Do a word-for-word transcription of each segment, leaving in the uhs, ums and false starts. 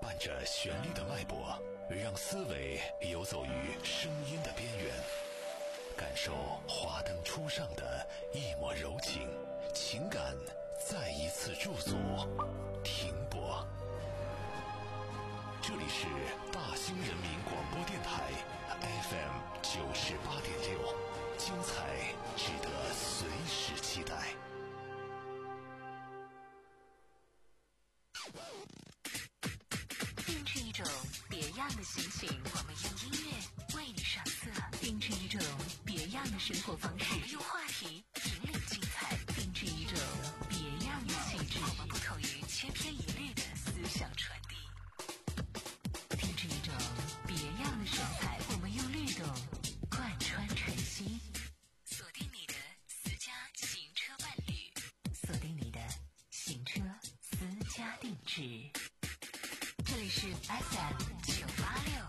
伴着旋律的脉搏，让思维游走于声音的边缘，感受华灯初上的一抹柔情，情感再一次驻足停泊。这里是大兴人民广播电台 F M 九十八点六，精彩值得随时期待。 定制一种别样的心情，我们用音乐为你上色；定制一种别样的生活方式，我们用话题引领精彩；定制一种别样的气质，我们不同于千篇一律的思想传递；定制一种别样的神采，我们用律动贯穿晨曦。锁定你的私家行车伴侣，锁定你的行车私家定制。这里是 F M 九八六。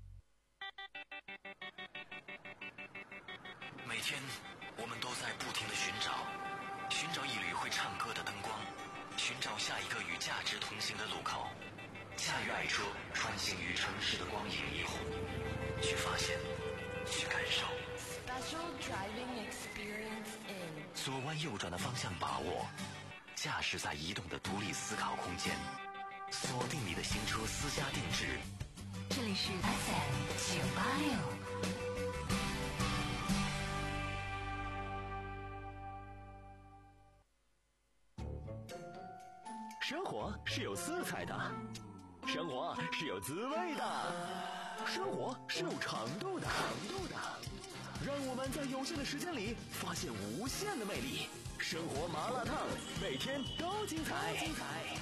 每天我们都在不停地寻找，寻找一缕会唱歌的灯光，寻找下一个与价值同行的路口，驾驭爱车穿行于城市的光影霓虹，去发现，去感受。 Special driving experience in 左弯右转的方向把握，驾驶在移动的独立思考空间，锁定你的行车私家定制。 这里是 F M 九八六。 生活是有色彩的，生活是有滋味的，生活是有长度的。长度的，让我们在有限的时间里发现无限的魅力。生活麻辣烫，每天都精彩。精彩。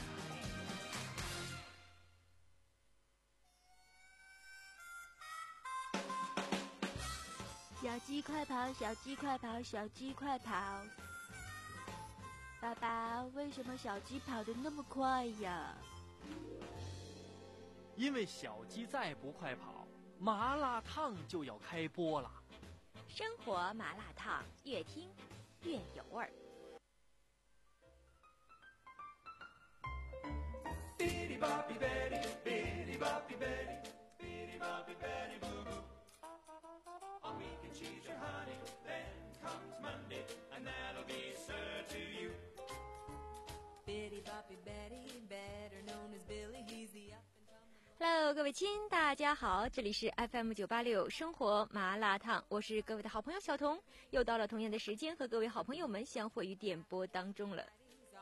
小鸡快跑，小鸡快跑，小鸡快跑！爸爸，为什么小鸡跑得那么快呀？ 因为小鸡再不快跑，麻辣烫就要开播了。 生活麻辣烫，越听越有味儿。Hello， 各位亲，大家好，这里是 F M 九八六生活麻辣烫，我是各位的好朋友小彤，又到了同样的时间和各位好朋友们相会于电波当中了。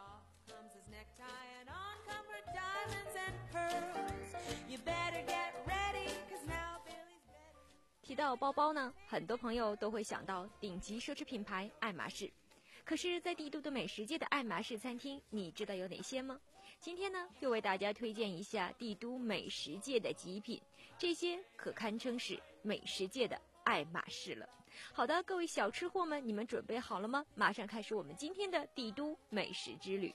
提到包包呢，很多朋友都会想到顶级奢侈品牌爱马仕。可是在帝都的美食界的爱马仕餐厅，你知道有哪些吗？今天呢，就为大家推荐一下帝都美食界的极品，这些可堪称是美食界的爱马仕了。好的，各位小吃货们，你们准备好了吗？马上开始我们今天的帝都美食之旅。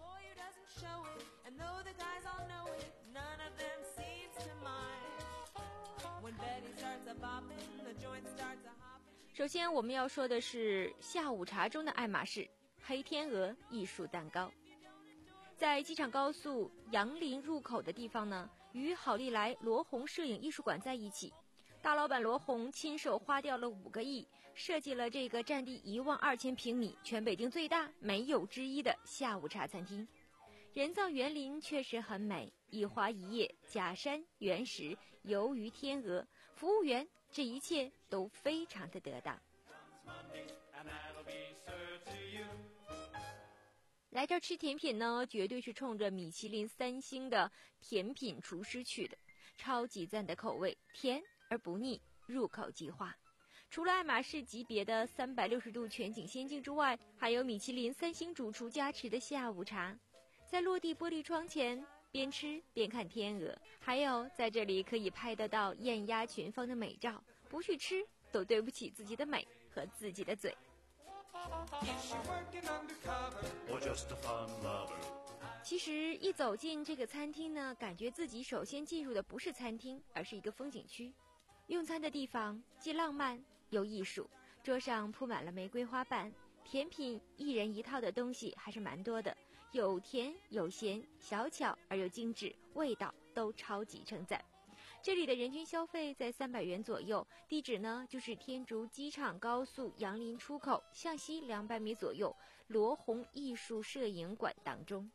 首先我们要说的是下午茶中的爱马仕黑天鹅艺术蛋糕。在机场高速杨林入口的地方呢，与好利来罗红摄影艺术馆在一起，大老板罗红亲手花掉了五个亿，设计了这个占地一万二千平米、全北京最大没有之一的下午茶餐厅。人造园林确实很美，一花一叶，假山原石，游鱼天鹅，服务员，这一切都非常的得当。来这儿吃甜品呢，绝对是冲着米其林三星的甜品厨师去的，超级赞的口味，甜而不腻，入口即化。除了爱马仕级别的三百六十度全景仙境之外，还有米其林三星主厨加持的下午茶。在落地玻璃窗前边吃边看天鹅，还有在这里可以拍得到艳压群芳的美照，不去吃都对不起自己的美和自己的嘴。其实一走进这个餐厅呢，感觉自己首先进入的不是餐厅，而是一个风景区。用餐的地方既浪漫又艺术，桌上铺满了玫瑰花瓣， 甜品一人一套的东西还是蛮多的，有甜有咸，小巧而又精致，味道都超级称赞。这里的人均消费在三百元左右，地址呢就是天竺机场高速杨林出口向西两百米左右罗红艺术摄影馆当中。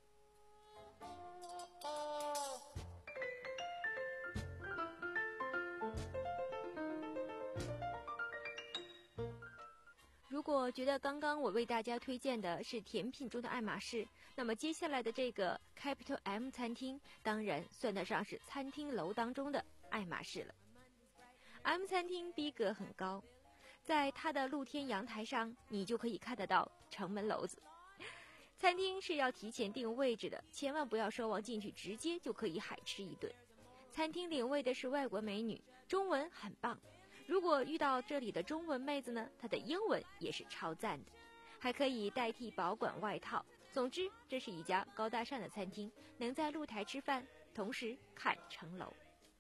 如果觉得刚刚我为大家推荐的是甜品中的爱马仕，那么接下来的这个 Capital M 餐厅当然算得上是餐厅楼当中的爱马仕了。M 餐厅逼格很高，在它的露天阳台上你就可以看得到城门楼子。餐厅是要提前定位置的，千万不要奢望进去直接就可以海吃一顿。餐厅领位的是外国美女，中文很棒。如果遇到这里的中文妹子呢，她的英文也是超赞的，还可以代替保管外套。总之，这是一家高大上的餐厅，能在露台吃饭，同时看城楼。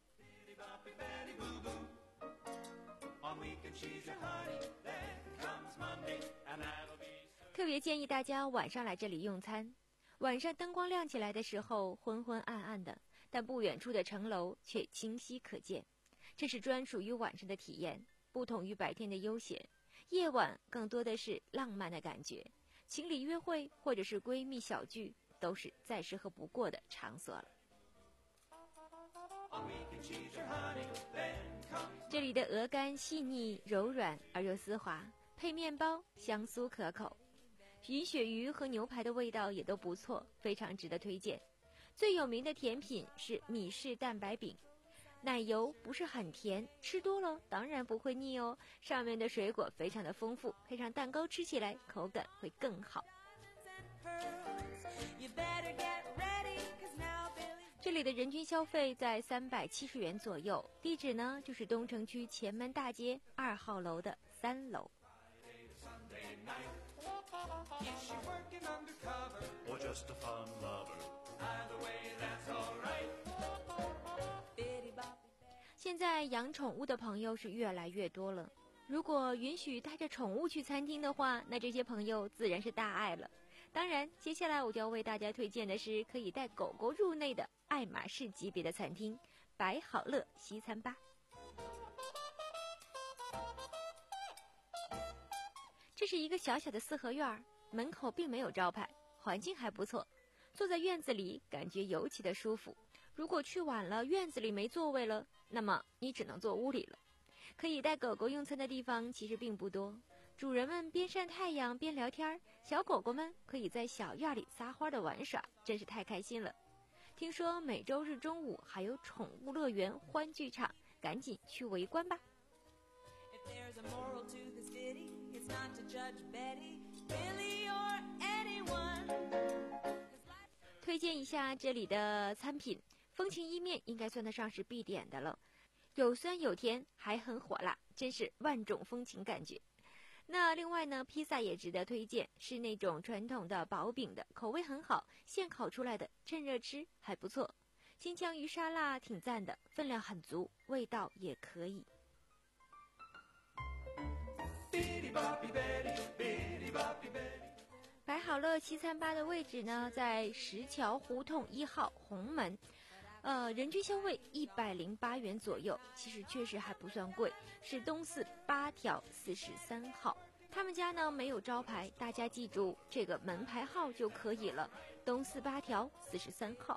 特别建议大家晚上来这里用餐，晚上灯光亮起来的时候昏昏暗暗的，但不远处的城楼却清晰可见。这是专属于晚上的体验，不同于白天的悠闲，夜晚更多的是浪漫的感觉。情侣约会或者是闺蜜小聚，都是再适合不过的场所了。这里的鹅肝细腻柔软而又丝滑，配面包香酥可口，云鳕鱼和牛排的味道也都不错，非常值得推荐。最有名的甜品是米式蛋白饼，奶油不是很甜，吃多了当然不会腻哦。上面的水果非常的丰富，配上蛋糕吃起来口感会更好。这里的人均消费在三百七十元左右，地址呢就是东城区前门大街二号楼的三楼。现在养宠物的朋友是越来越多了，如果允许带着宠物去餐厅的话，那这些朋友自然是大爱了。当然，接下来我就要为大家推荐的是可以带狗狗入内的爱马仕级别的餐厅——百好乐西餐吧。这是一个小小的四合院，门口并没有招牌，环境还不错，坐在院子里感觉尤其的舒服。如果去晚了，院子里没座位了，那么你只能坐屋里了。可以带狗狗用餐的地方其实并不多，主人们边晒太阳边聊天，小狗狗们可以在小院里撒欢的玩耍，真是太开心了。听说每周日中午还有宠物乐园欢聚场，赶紧去围观吧。推荐一下这里的餐品，风情意面应该算得上是必点的了，有酸有甜，还很火辣，真是万种风情感觉。那另外呢，披萨也值得推荐，是那种传统的薄饼的，口味很好，现烤出来的，趁热吃还不错。金枪鱼沙拉挺赞的，分量很足，味道也可以。百好乐西餐吧的位置呢，在石桥胡同一号红门，呃，人均消费一百零八元左右，其实确实还不算贵，是东四八条四十三号。他们家呢没有招牌，大家记住这个门牌号就可以了，东四八条四十三号。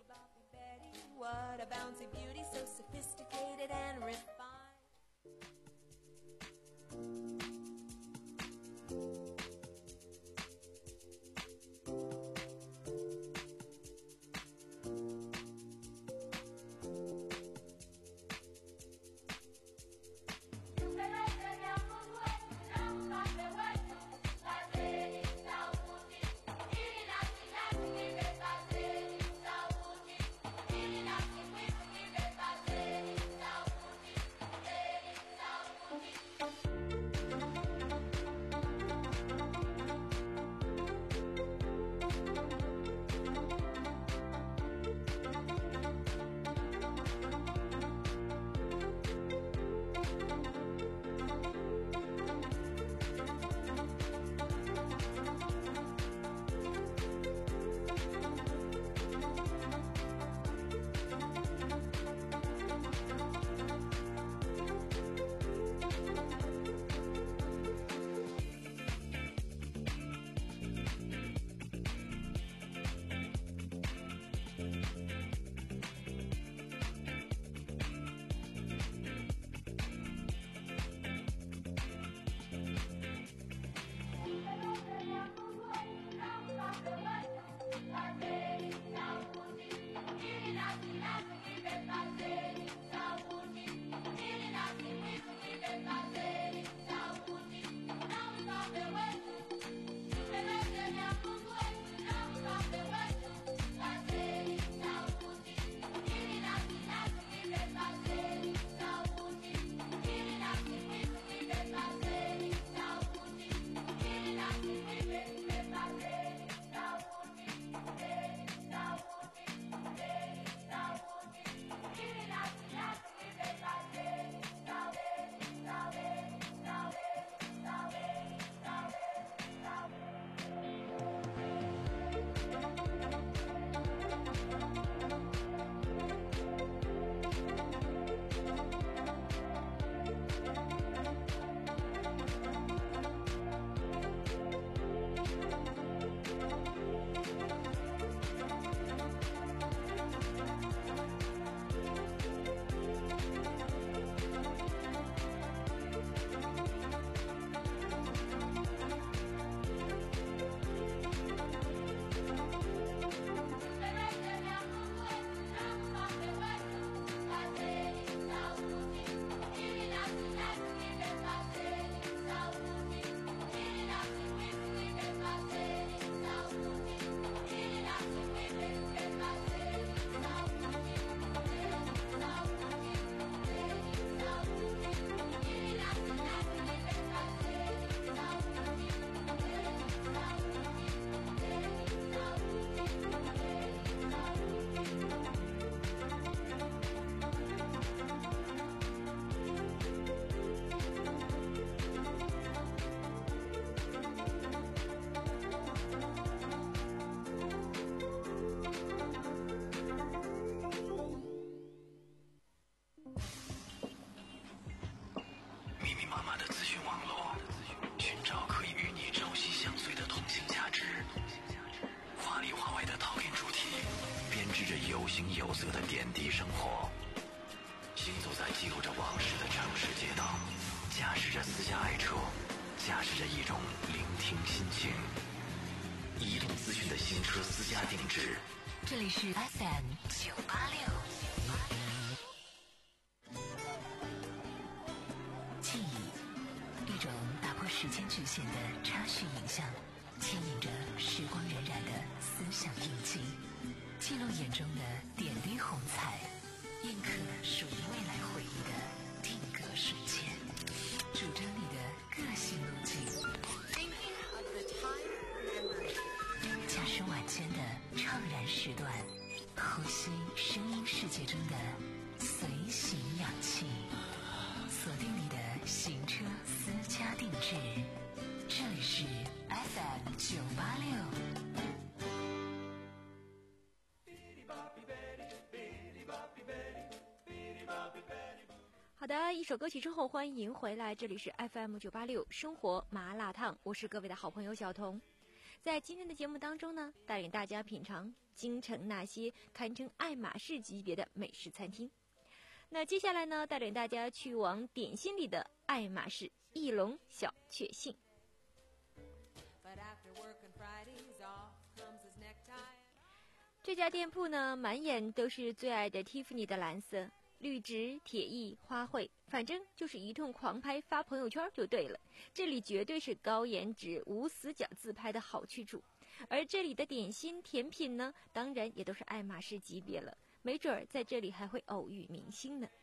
织着有形有色的点滴生活。行走在记录着往事的城市街道，驾驶着私家爱车，驾驶着一种聆听心情。移动资讯的新车私家定制， 这里是 F M 九八六。记忆，一种打破时间局限的插叙影像，牵引着时光荏苒的思想印记，记录眼中的点滴红彩，印刻属于未来回忆的定格瞬间，主张你的个性路径。驾驶晚间的怅然时段，呼吸声音世界中的随行氧气，锁定你的行车私家定制，这里是 F M 九八六。好的，一首歌曲之后，欢迎回来，这里是 F M 九八六生活麻辣烫，我是各位的好朋友小彤。在今天的节目当中呢，带领大家品尝京城那些堪称爱马仕级别的美食餐厅。那接下来呢，带领大家去往点心里的爱马仕翼龙小确幸。这家店铺呢，满眼都是最爱的 Tiffany 的蓝色，绿植、铁艺、花卉，反正就是一通狂拍发朋友圈就对了。这里绝对是高颜值无死角自拍的好去处。而这里的点心甜品呢，当然也都是爱马仕级别了，没准儿在这里还会偶遇明星呢。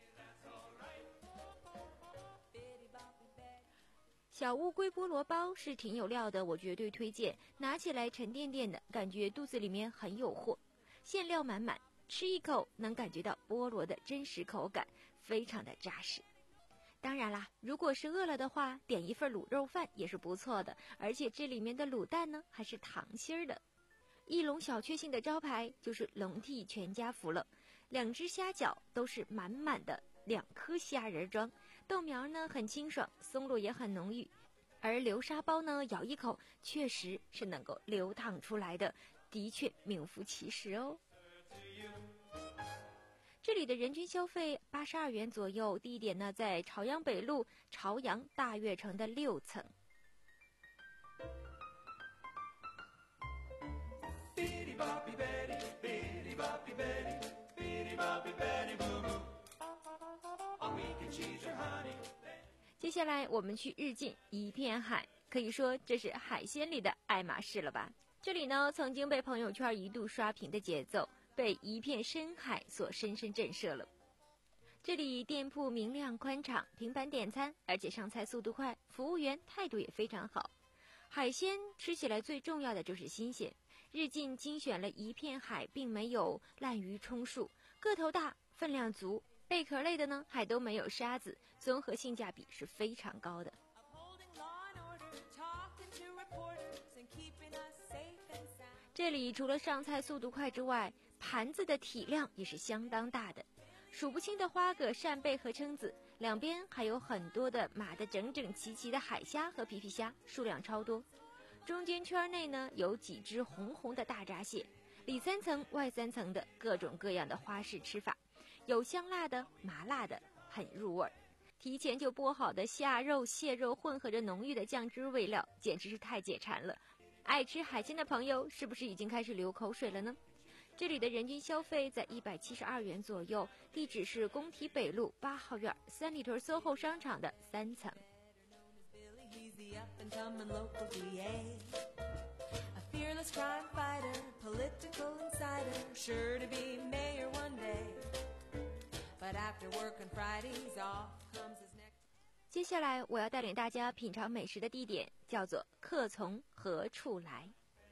小乌龟菠萝包是挺有料的，我绝对推荐，拿起来沉甸甸的，感觉肚子里面很有货，馅料满满，吃一口能感觉到菠萝的真实口感，非常的扎实。当然啦，如果是饿了的话，点一份卤肉饭也是不错的，而且这里面的卤蛋呢还是糖心儿的。翼龙小确幸的招牌就是龙屉全家福了，两只虾饺都是满满的两颗虾仁装，豆苗呢很清爽，松露也很浓郁，而流沙包呢咬一口确实是能够流淌出来的，的确名副其实哦。这里的人均消费八十二元左右，地点呢在朝阳北路朝阳大悦城的六层。接下来我们去日进一片海，可以说这是海鲜里的爱马仕了吧。这里呢曾经被朋友圈一度刷屏的节奏，被一片深海所深深震慑了。这里店铺明亮宽敞，平板点餐，而且上菜速度快，服务员态度也非常好。海鲜吃起来最重要的就是新鲜，日进精选了一片海，并没有滥竽充数，个头大，分量足，贝壳类的呢还都没有沙子，综合性价比是非常高的。这里除了上菜速度快之外，盘子的体量也是相当大的，数不清的花蛤、扇贝和蛏子，两边还有很多的码得整整齐齐的海虾和皮皮虾，数量超多。中间圈内呢有几只红红的大闸蟹，里三层外三层的各种各样的花式吃法，有香辣的、麻辣的，很入味儿。提前就剥好的虾肉、蟹肉混合着浓郁的酱汁味料，简直是太解馋了。爱吃海鲜的朋友是不是已经开始流口水了呢？这里的人均消费在一百七十二元左右，地址是工体北路八号院三里屯 S O H O 商场的三层。接下来我要带领大家品尝美食的地点叫做客从何处来。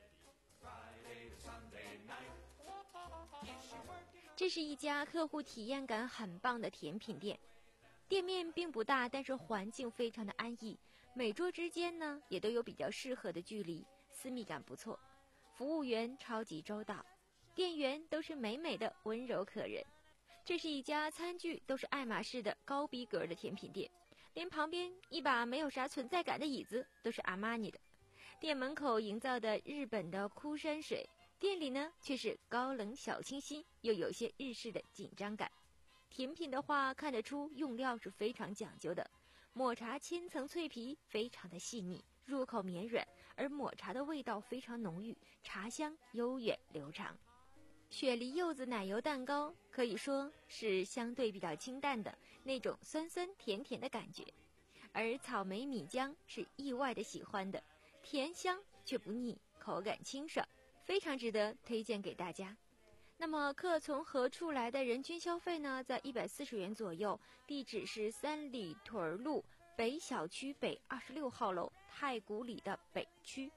这是一家客户体验感很棒的甜品店，店面并不大，但是环境非常的安逸，每桌之间呢也都有比较适合的距离，私密感不错，服务员超级周到，店员都是美美的温柔可人。这是一家餐具都是爱马仕的高逼格的甜品店，连旁边一把没有啥存在感的椅子都是阿玛尼的。店门口营造的日本的枯山水， 店里呢却是高冷小清新，又有些日式的紧张感。甜品的话，看得出用料是非常讲究的，抹茶千层脆皮非常的细腻，入口绵软，而抹茶的味道非常浓郁，茶香悠远流长。雪梨柚子奶油蛋糕可以说是相对比较清淡的那种酸酸甜甜的感觉，而草莓米浆是意外的喜欢的，甜香却不腻，口感清爽，非常值得推荐给大家。那么客从何处来的人均消费呢，在一百四十元左右，地址是三里屯路北小区北二十六号楼太古里的北区。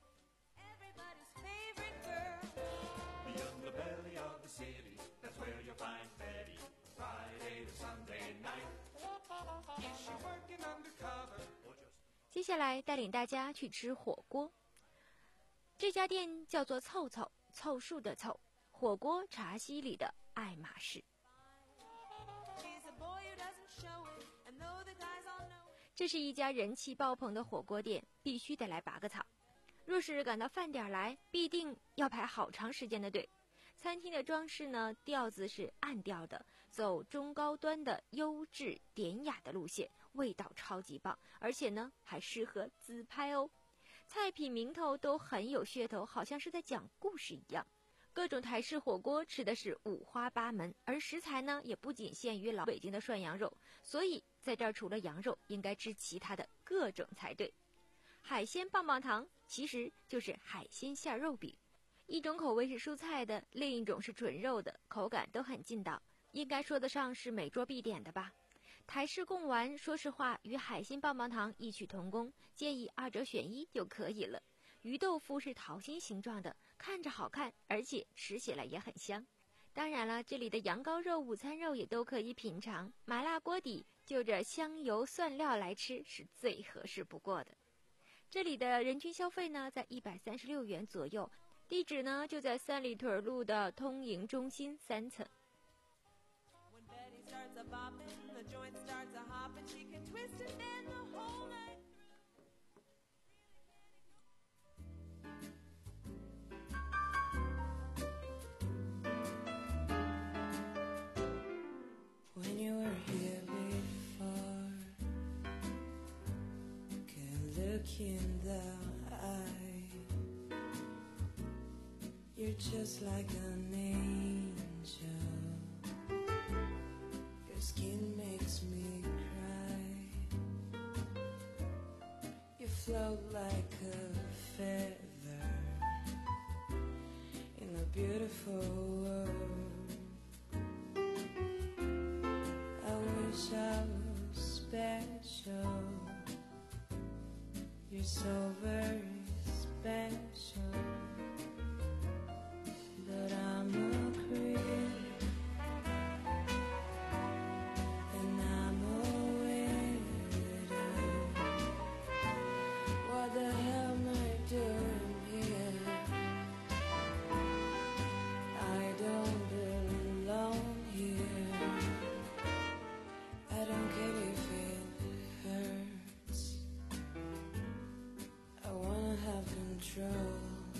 接下来带领大家去吃火锅，这家店叫做凑凑，凑数的凑，火锅茶溪里的爱马仕。这是一家人气爆棚的火锅店，必须得来拔个草。若是赶到饭点来，必定要排好长时间的队。餐厅的装饰呢，调子是暗调的，走中高端的优质典雅的路线，味道超级棒，而且呢还适合自拍哦。菜品名头都很有噱头，好像是在讲故事一样。各种台式火锅吃的是五花八门，而食材呢也不仅限于老北京的涮羊肉，所以在这儿除了羊肉，应该吃其他的各种才对。海鲜棒棒糖其实就是海鲜馅肉饼，一种口味是蔬菜的，另一种是纯肉的，口感都很劲道，应该说得上是每桌必点的吧。台式贡丸说实话与海鲜棒棒糖异曲同工，建议二者选一就可以了。鱼豆腐是桃心形状的，看着好看，而且吃起来也很香。当然了，这里的羊羔肉、午餐肉也都可以品尝，麻辣锅底就着香油蒜料来吃是最合适不过的。这里的人均消费呢在一百三十六元左右，地址呢就在三里屯路的通营中心三层。 When you were here before, can look in the eye. You're just like an angel. Your skin makes me cry. You float like a feather in a beautiful world. I was special. You're so very special. But I'm a creep, and I'm a widow. What the hell am I doing here? I don't belong here. I don't care if it hurts. I wanna have control.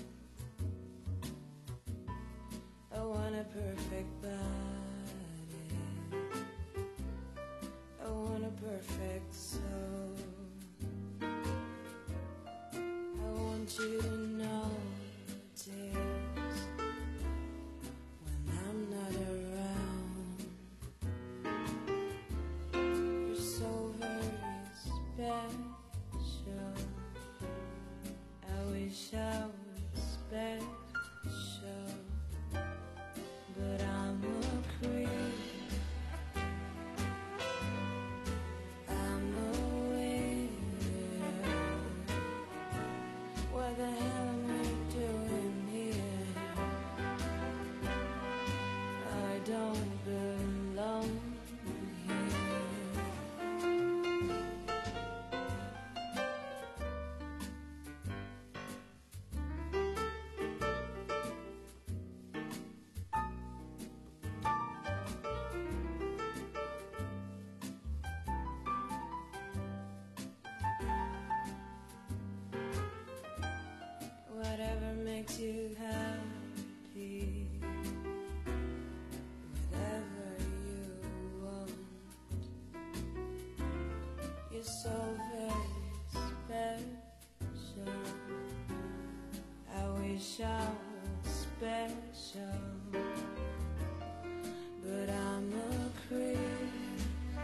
I want a perfect body. I want a perfect soul. I want you to notice when I'm not around. You're so very special. I wish I was special, but I'm a creep. I'm a widow. What the hell so very special. I wish I was special, but I'm a creep.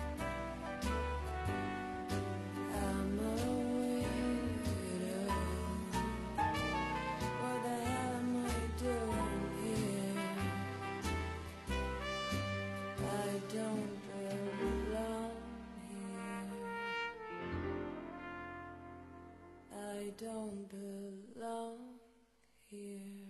I'm a weirdo. What the hell am I doing here? I don't belong here. I don't belong here.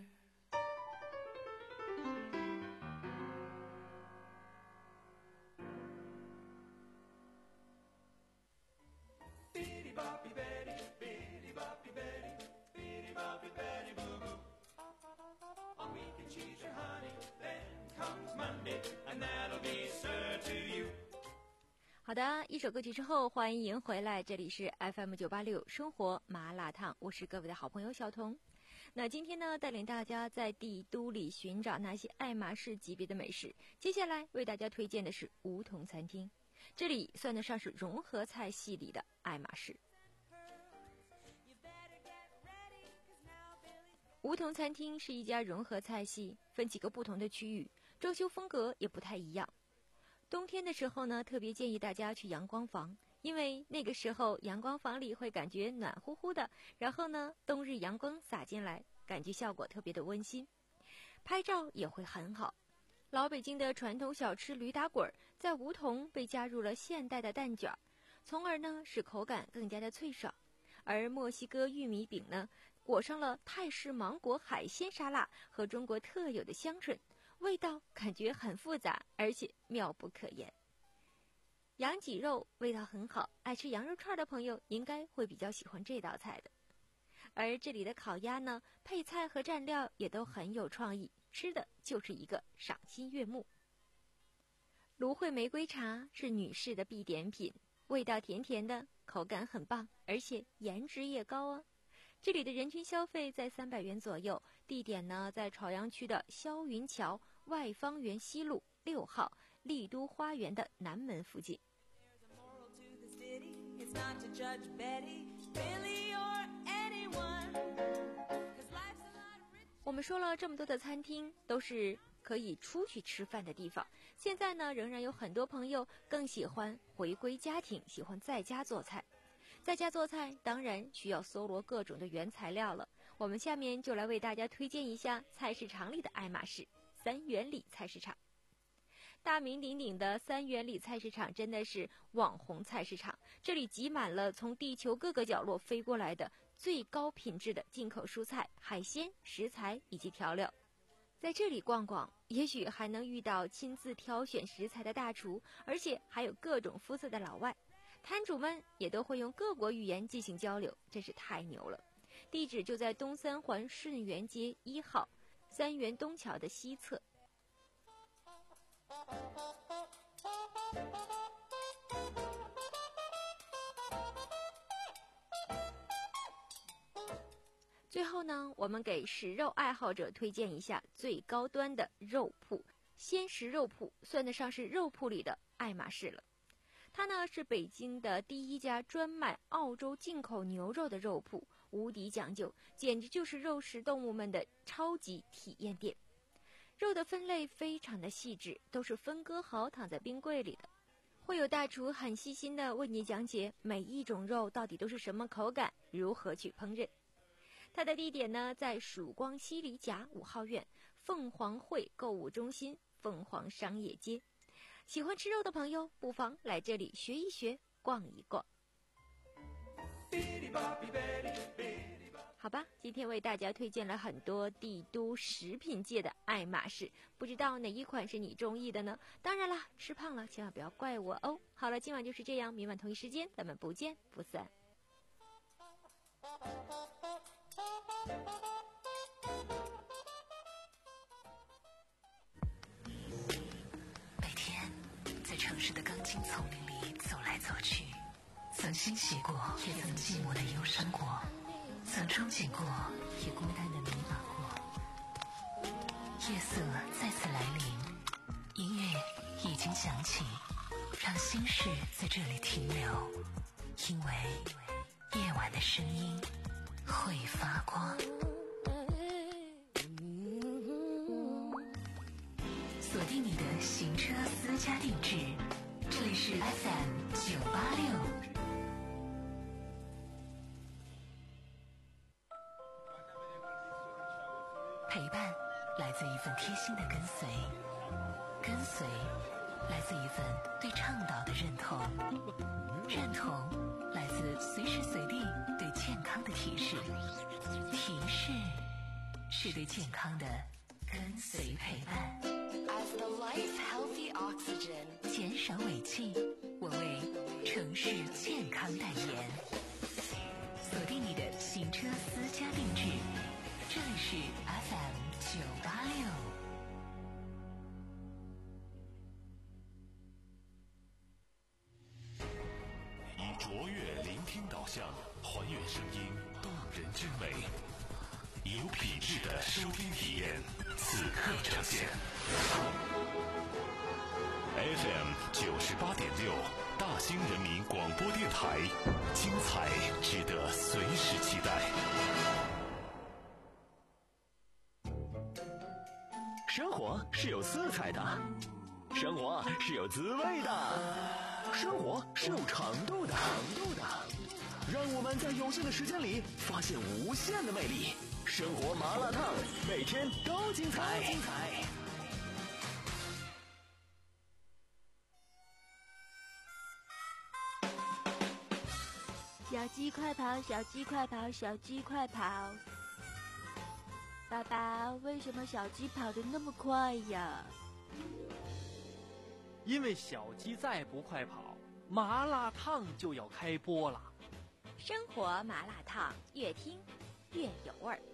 Bitty boppy Betty, bitty boppy Betty, bitty boppy Betty boo boo. On week and cheese or honey, then comes Monday, and that'll be sir to you. 好的，一首歌曲之后，欢迎回来，这里是 F M 九八六生活麻辣烫，我是各位的好朋友小彤。那今天呢，带领大家在帝都里寻找那些爱马仕级别的美食。接下来为大家推荐的是梧桐餐厅，这里算得上是融合菜系里的爱马仕。梧桐餐厅是一家融合菜系，分几个不同的区域，装修风格也不太一样。冬天的时候呢，特别建议大家去阳光房，因为那个时候阳光房里会感觉暖乎乎的，然后呢，冬日阳光洒进来，感觉效果特别的温馨，拍照也会很好。老北京的传统小吃驴打滚，在梧桐被加入了现代的蛋卷，从而呢使口感更加的脆爽。而墨西哥玉米饼呢，裹上了泰式芒果海鲜沙拉和中国特有的香椿，味道感觉很复杂，而且妙不可言。羊脊肉味道很好，爱吃羊肉串的朋友应该会比较喜欢这道菜的。而这里的烤鸭呢，配菜和蘸料也都很有创意，吃的就是一个赏心悦目。芦荟玫瑰茶是女士的必点品，味道甜甜的，口感很棒，而且颜值也高啊。这里的人均消费在三百元左右，地点呢在朝阳区的霄云桥外方园西路六号丽都花园的南门附近。我们说了这么多的餐厅，都是可以出去吃饭的地方。现在呢，仍然有很多朋友更喜欢回归家庭，喜欢在家做菜。在家做菜当然需要搜罗各种的原材料了。我们下面就来为大家推荐一下菜市场里的爱马仕三元里菜市场。大名鼎鼎的三元里菜市场真的是网红菜市场，这里挤满了从地球各个角落飞过来的最高品质的进口蔬菜、海鲜、食材以及调料。在这里逛逛，也许还能遇到亲自挑选食材的大厨，而且还有各种肤色的老外。摊主们也都会用各国语言进行交流，真是太牛了。地址就在东三环顺源街一号三元东桥的西侧。最后呢，我们给食肉爱好者推荐一下最高端的肉铺——鲜食肉铺，算得上是肉铺里的爱马仕了。它呢是北京的第一家专卖澳洲进口牛肉的肉铺，无敌讲究，简直就是肉食动物们的超级体验店。肉的分类非常的细致，都是分割好躺在冰柜里的，会有大厨很细心的为你讲解每一种肉到底都是什么口感，如何去烹饪。它的地点呢在曙光西里甲五号院凤凰汇购物中心凤凰商业街。喜欢吃肉的朋友不妨来这里学一学，逛一逛。好吧，今天为大家推荐了很多帝都食品界的爱马仕，不知道哪一款是你中意的呢？当然啦，吃胖了千万不要怪我哦。好了，今晚就是这样，明晚同一时间咱们不见不散。 每天在城市的钢筋丛林里走来走去，曾欣喜过，也曾寂寞的忧伤过，曾憧憬过，也孤单的迷茫过。夜色再次来临，音乐已经响起，让心事在这里停留。 因为夜晚的声音会发光。锁定你的行车私家定制，这里是 F M 九八六。陪伴来自一份贴心的跟随，跟随来自一份对倡导的认同，认同来自随时随地对健康的提示，提示是对健康的跟随陪伴。 As the life healthy oxygen， 减少尾气，我为城市健康代言。锁定你的行车私家定制，这里是 F M 九八六。 以卓越聆听导向，还原声音动人之美，以有品质的收听体验，此刻呈现。F M 九十八点六，大兴人民广播电台，精彩值得随时期待。 生活是有色彩的，生活是有滋味的，生活是有长度的。让我们在有限的时间里发现无限的魅力。生活麻辣烫，每天都精彩。精彩。 小鸡快跑，小鸡快跑，小鸡快跑！爸爸，为什么小鸡跑得那么快呀？ 因为小鸡再不快跑，麻辣烫就要开播了。 生活麻辣烫，越听越有味儿。